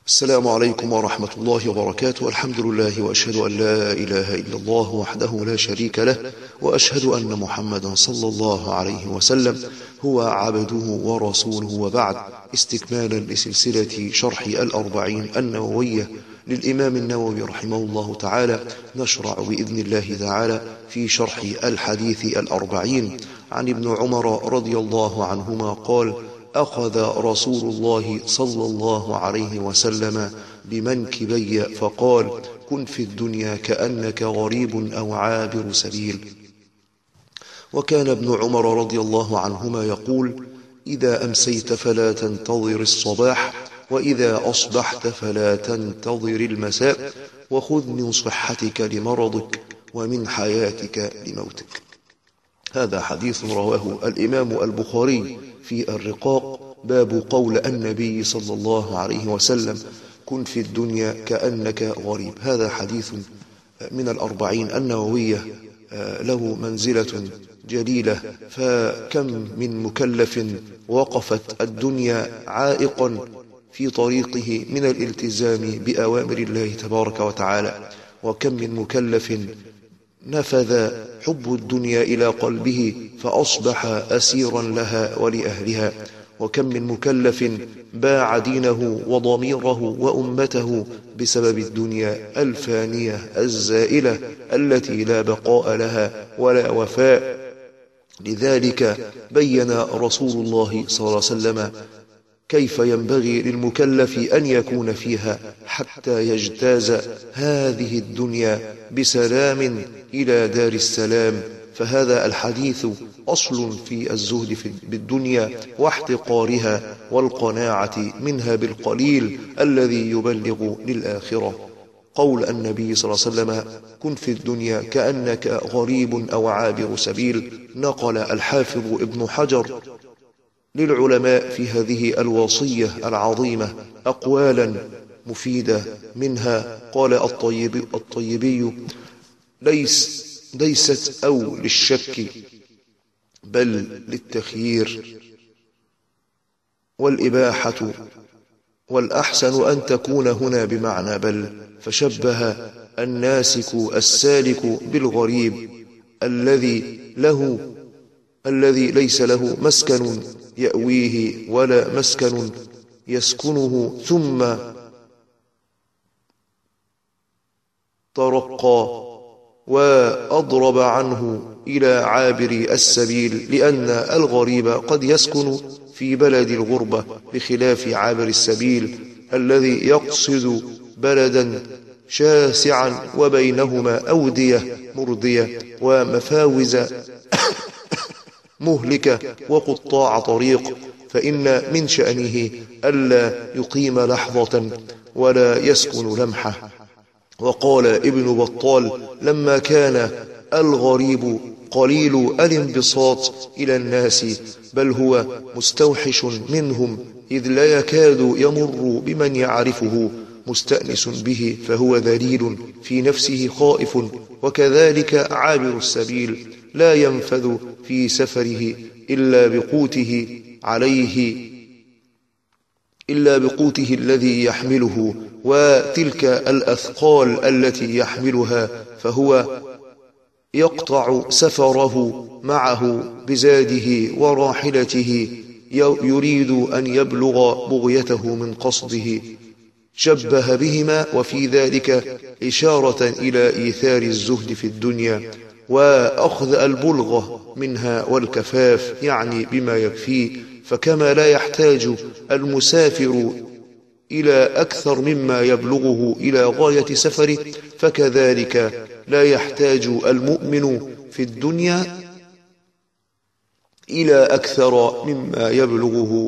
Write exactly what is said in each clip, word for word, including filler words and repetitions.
السلام عليكم ورحمة الله وبركاته. الحمد لله وأشهد أن لا إله إلا الله وحده لا شريك له، وأشهد أن محمدا صلى الله عليه وسلم هو عبده ورسوله، وبعد. استكمالا لسلسلة شرح الأربعين النووية للإمام النووي رحمه الله تعالى، نشرع بإذن الله تعالى في شرح الحديث الأربعين عن ابن عمر رضي الله عنهما قال: أخذ رسول الله صلى الله عليه وسلم بمنكبي فقال: كن في الدنيا كأنك غريب أو عابر سبيل. وكان ابن عمر رضي الله عنهما يقول: إذا أمسيت فلا تنتظر الصباح، وإذا أصبحت فلا تنتظر المساء، وخذ من صحتك لمرضك ومن حياتك لموتك. هذا حديث رواه الإمام البخاري في الرقاق، باب قول النبي صلى الله عليه وسلم: كن في الدنيا كأنك غريب. هذا حديث من الأربعين النووية له منزلة جليلة، فكم من مكلف وقفت الدنيا عائقا في طريقه من الالتزام بأوامر الله تبارك وتعالى، وكم من مكلف نفذ حب الدنيا إلى قلبه فأصبح أسيرا لها ولأهلها، وكم من مكلف باع دينه وضميره وأمته بسبب الدنيا الفانية الزائلة التي لا بقاء لها ولا وفاء. لذلك بين رسول الله صلى الله عليه وسلم كيف ينبغي للمكلف أن يكون فيها حتى يجتاز هذه الدنيا بسلام إلى دار السلام. فهذا الحديث أصل في الزهد بالدنيا واحتقارها والقناعة منها بالقليل الذي يبلغ للآخرة. قول النبي صلى الله عليه وسلم: كن في الدنيا كأنك غريب أو عابر سبيل، نقل الحافظ ابن حجر للعلماء في هذه الوصية العظيمة أقوالا مفيدة، منها قال الطيب الطيبي: ليس ليست أو للشك بل للتخيير والإباحة، والأحسن أن تكون هنا بمعنى بل، فشبه الناسك السالك بالغريب الذي له الذي ليس له مسكن يأويه ولا مسكن يسكنه، ثم ترقى وأضرب عنه إلى عابر السبيل، لأن الغريب قد يسكن في بلد الغربة بخلاف عابر السبيل الذي يقصد بلدا شاسعا وبينهما أودية مردية ومفاوز مهلكة وقطاع طريق، فإن من شأنه ألا يقيم لحظة ولا يسكن لمحة. وقال ابن بطال: لما كان الغريب قليل الانبساط إلى الناس، بل هو مستوحش منهم، إذ لا يكاد يمر بمن يعرفه مستأنس به، فهو ذليل في نفسه خائف. وكذلك عابر السبيل لا ينفذ في سفره إلا بقوته عليه إلا بقوته الذي يحمله وتلك الأثقال التي يحملها، فهو يقطع سفره معه بزاده وراحلته، يريد أن يبلغ بغيته من قصده. شبه بهما، وفي ذلك إشارة إلى إيثار الزهد في الدنيا وأخذ البلغة منها والكفاف، يعني بما يكفيه. فكما لا يحتاج المسافر إلى أكثر مما يبلغه إلى غاية سفره، فكذلك لا يحتاج المؤمن في الدنيا إلى أكثر مما يبلغه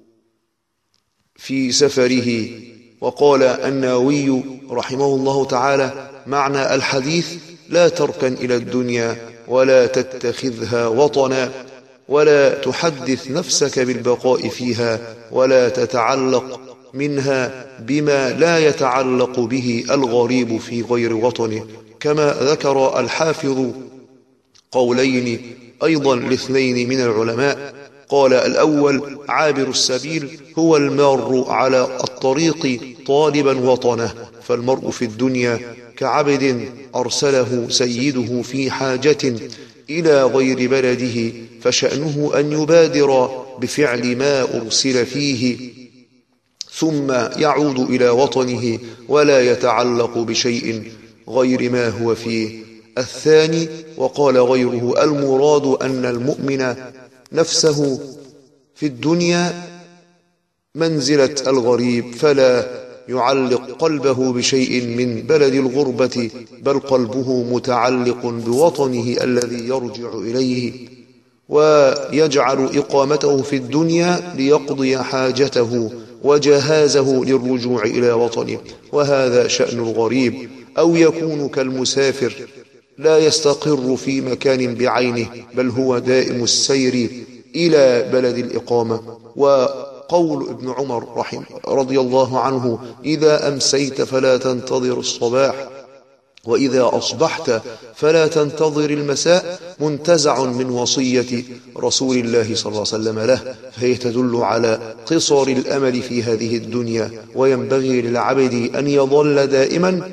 في سفره. وقال النووي رحمه الله تعالى: معنى الحديث: لا تركن إلى الدنيا ولا تتخذها وطنا، ولا تحدث نفسك بالبقاء فيها، ولا تتعلق منها بما لا يتعلق به الغريب في غير وطنه. كما ذكر الحافظ قولين أيضا لاثنين من العلماء، قال الأول: عابر السبيل هو المار على الطريق طالبا وطنه، فالمرء في الدنيا كعبد أرسله سيده في حاجة إلى غير بلده، فشأنه أن يبادر بفعل ما أرسل فيه ثم يعود إلى وطنه ولا يتعلق بشيء غير ما هو فيه. الثاني وقال غيره: المراد أن المؤمن نفسه في الدنيا منزلة الغريب، فلا يعلق قلبه بشيء من بلد الغربة، بل قلبه متعلق بوطنه الذي يرجع إليه، ويجعل إقامته في الدنيا ليقضي حاجته وجهازه للرجوع إلى وطنه، وهذا شأن الغريب. أو يكون كالمسافر لا يستقر في مكان بعينه، بل هو دائم السير إلى بلد الإقامة. وقول ابن عمر رحمه رضي الله عنه: إذا أمسيت فلا تنتظر الصباح، وإذا أصبحت فلا تنتظر المساء، منتزع من وصية رسول الله صلى الله عليه وسلم له، فهي تدل على قصر الأمل في هذه الدنيا، وينبغي للعبد أن يظل دائما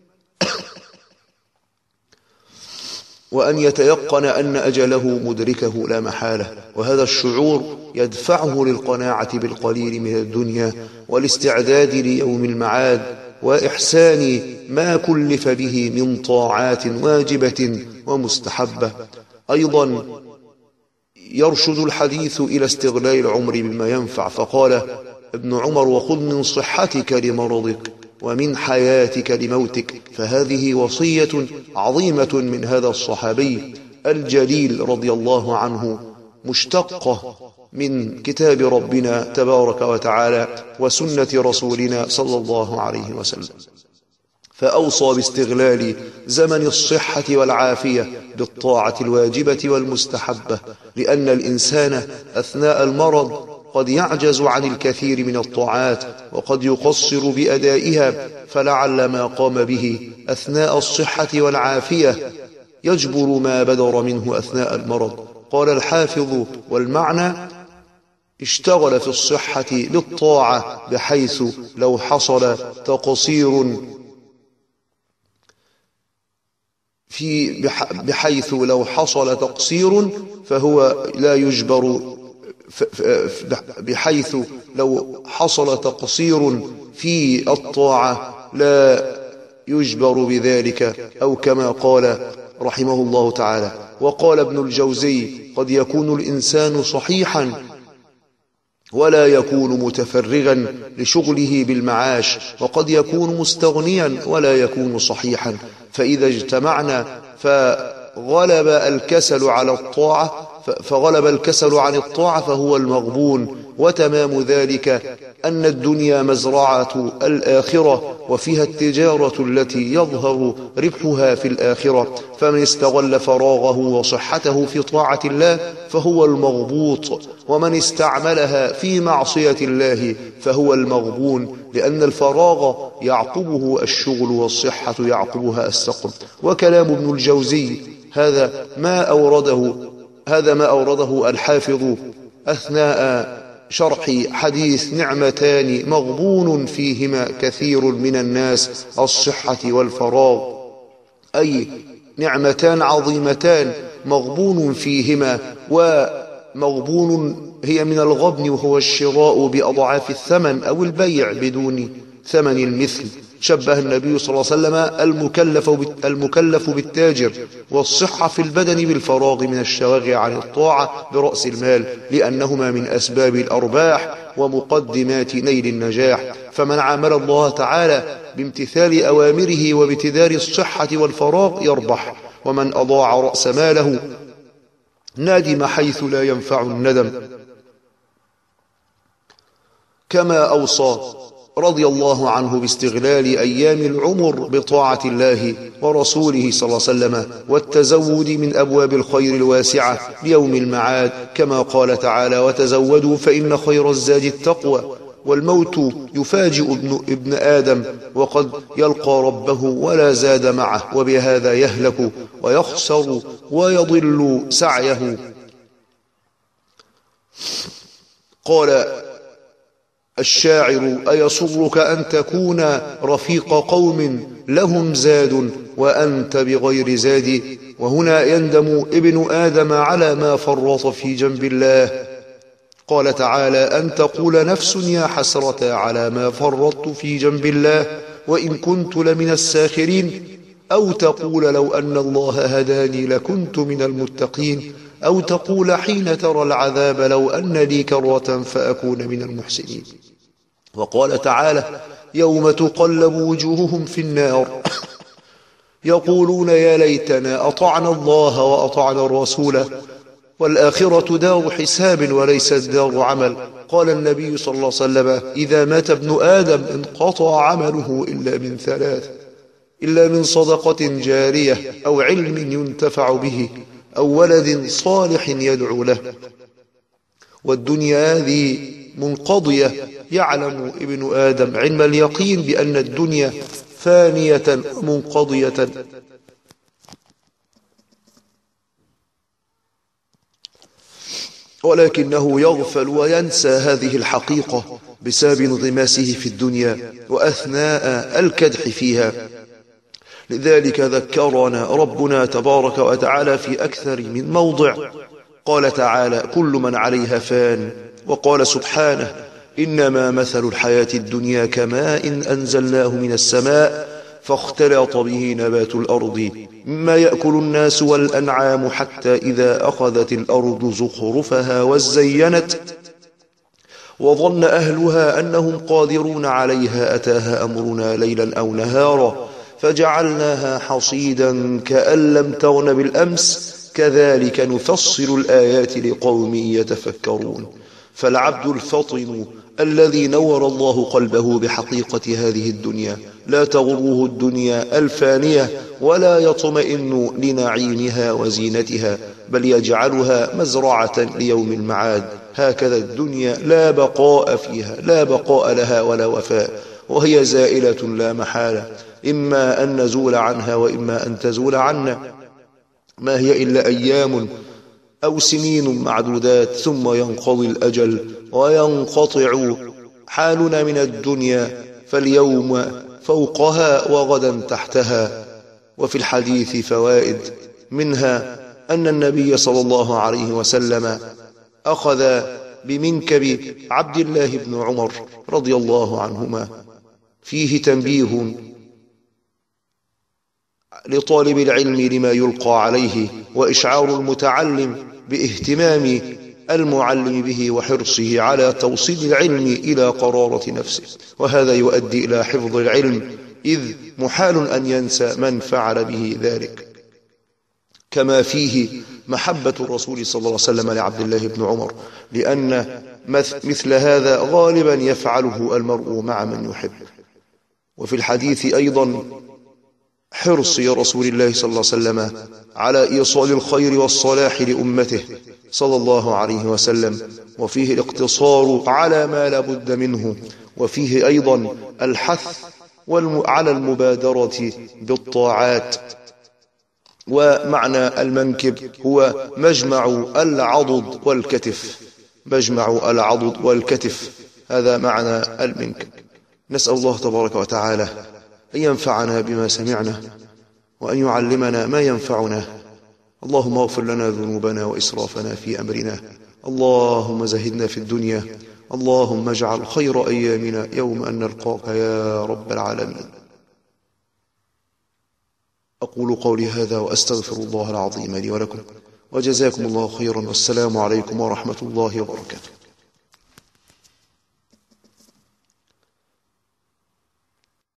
وأن يتيقن أن أجله مدركه لا محالة، وهذا الشعور يدفعه للقناعة بالقليل من الدنيا والاستعداد ليوم المعاد وإحسان ما كلف به من طاعات واجبة ومستحبة. أيضا يرشد الحديث إلى استغلال العمر بما ينفع، فقال ابن عمر: وخذ من صحتك لمرضك ومن حياتك لموتك. فهذه وصية عظيمة من هذا الصحابي الجليل رضي الله عنه، مشتقة من كتاب ربنا تبارك وتعالى وسنة رسولنا صلى الله عليه وسلم. فأوصى باستغلال زمن الصحة والعافية بالطاعة الواجبة والمستحبة، لأن الإنسان أثناء المرض قد يعجز عن الكثير من الطاعات وقد يقصر بأدائها، فلعل ما قام به أثناء الصحة والعافية يجبر ما بدر منه أثناء المرض. قال الحافظ: والمعنى اشتغل في الصحة للطاعة بحيث لو حصل تقصير في بحيث لو حصل تقصير فهو لا يجبر بحيث لو حصل تقصير في الطاعة لا يجبر بذلك، أو كما قال رحمه الله تعالى. وقال ابن الجوزي: قد يكون الإنسان صحيحا ولا يكون متفرغا لشغله بالمعاش، وقد يكون مستغنيا ولا يكون صحيحا، فإذا اجتمعنا فغلب الكسل على الطاعة فغلب الكسل عن الطاعة فهو المغبون. وتمام ذلك أن الدنيا مزرعة الآخرة، وفيها التجارة التي يظهر ربحها في الآخرة، فمن استغل فراغه وصحته في طاعة الله فهو المغبوط، ومن استعملها في معصية الله فهو المغبون، لأن الفراغ يعقبه الشغل والصحة يعقبها السقم. وكلام ابن الجوزي هذا ما أورده هذا ما أورده الحافظ أثناء شرح حديث نعمتان مغبون فيهما كثير من الناس: الصحة والفراغ، أي نعمتان عظيمتان مغبون فيهما. ومغبون هي من الغبن، وهو الشراء بأضعاف الثمن أو البيع بدون ثمن المثل. شبه النبي صلى الله عليه وسلم المكلف المكلف بالتاجر والصحة في البدن بالفراغ من الشواغل عن الطاعة برأس المال، لأنهما من أسباب الأرباح ومقدمات نيل النجاح. فمن عامل الله تعالى بامتثال أوامره وابتدار الصحة والفراغ يربح، ومن أضاع رأس ماله ندم حيث لا ينفع الندم. كما أوصى رضي الله عنه باستغلال أيام العمر بطاعة الله ورسوله صلى الله عليه وسلم والتزود من أبواب الخير الواسعة ليوم المعاد، كما قال تعالى: وتزودوا فإن خير الزاد التقوى. والموت يفاجئ ابن, ابن آدم وقد يلقى ربه ولا زاد معه، وبهذا يهلك ويخسر ويضل سعيه. قال الشاعر: أيسرك أن تكون رفيق قوم لهم زاد وأنت بغير زاد؟ وهنا يندم ابن آدم على ما فرط في جنب الله. قال تعالى: أن تقول نفس يا حسرة على ما فرطت في جنب الله وإن كنت لمن الساخرين، أو تقول لو أن الله هداني لكنت من المتقين، أو تقول حين ترى العذاب لو أن لي كرة فأكون من المحسنين. وقال تعالى: يوم تقلب وجوههم في النار يقولون يا ليتنا أطعنا الله وأطعنا الرسول والآخرة دار حساب وليست دار عمل. قال النبي صلى الله عليه وسلم: إذا مات ابن آدم انقطع عمله إلا من ثلاث: إلا من صدقة جارية أو علم ينتفع به أو ولد صالح يدعو له. والدنيا هذه منقضية. يعلم ابن آدم علم اليقين بأن الدنيا فانية منقضية، ولكنه يغفل وينسى هذه الحقيقة بسبب انغماسه في الدنيا وأثناء الكدح فيها. لذلك ذكرنا ربنا تبارك وتعالى في أكثر من موضع. قال تعالى: كل من عليها فان. وقال سبحانه: إنما مثل الحياة الدنيا كماء أنزلناه من السماء فاختلط به نبات الأرض مما يأكل الناس والأنعام حتى إذا أخذت الأرض زخرفها وزينت وظن أهلها أنهم قادرون عليها أتاها أمرنا ليلا أو نهارا فجعلناها حصيدا كأن لم تغن بالأمس كذلك نفصل الآيات لقوم يتفكرون. فالعبد الفطن الذي نور الله قلبه بحقيقة هذه الدنيا لا تغره الدنيا الفانية ولا يطمئن لنعيمها وزينتها، بل يجعلها مزرعة ليوم المعاد. هكذا الدنيا لا بقاء فيها، لا بقاء لها ولا وفاء، وهي زائلة لا محالة، إما أن نزول عنها وإما أن تزول عنا. ما هي إلا أيام أو سنين معدودات ثم ينقضي الأجل وينقطع حالنا من الدنيا، فاليوم فوقها وغدا تحتها. وفي الحديث فوائد، منها أن النبي صلى الله عليه وسلم أخذ بمنكب عبد الله بن عمر رضي الله عنهما، فيه تنبيه لطالب العلم لما يلقى عليه وإشعار المتعلم باهتمام المعلم به وحرصه على توصيل العلم إلى قرارة نفسه، وهذا يؤدي إلى حفظ العلم، إذ محال أن ينسى من فعل به ذلك. كما فيه محبة الرسول صلى الله عليه وسلم لعبد الله بن عمر، لأن مثل هذا غالبا يفعله المرء مع من يحب. وفي الحديث أيضا حرص رسول الله صلى الله عليه وسلم على إيصال الخير والصلاح لأمته صلى الله عليه وسلم، وفيه الاقتصار على ما لا بد منه، وفيه أيضا الحث على المبادرة بالطاعات. ومعنى المنكب هو مجمع العضد والكتف، مجمع العضد والكتف، هذا معنى المنكب. نسأل الله تبارك وتعالى أن ينفعنا بما سمعنا وأن يعلمنا ما ينفعنا. اللهم اغفر لنا ذنوبنا وإسرافنا في أمرنا، اللهم زهدنا في الدنيا، اللهم اجعل خير أيامنا يوم أن نلقاك يا رب العالمين. أقول قولي هذا وأستغفر الله العظيم لي ولكم، وجزاكم الله خيرا، والسلام عليكم ورحمة الله وبركاته.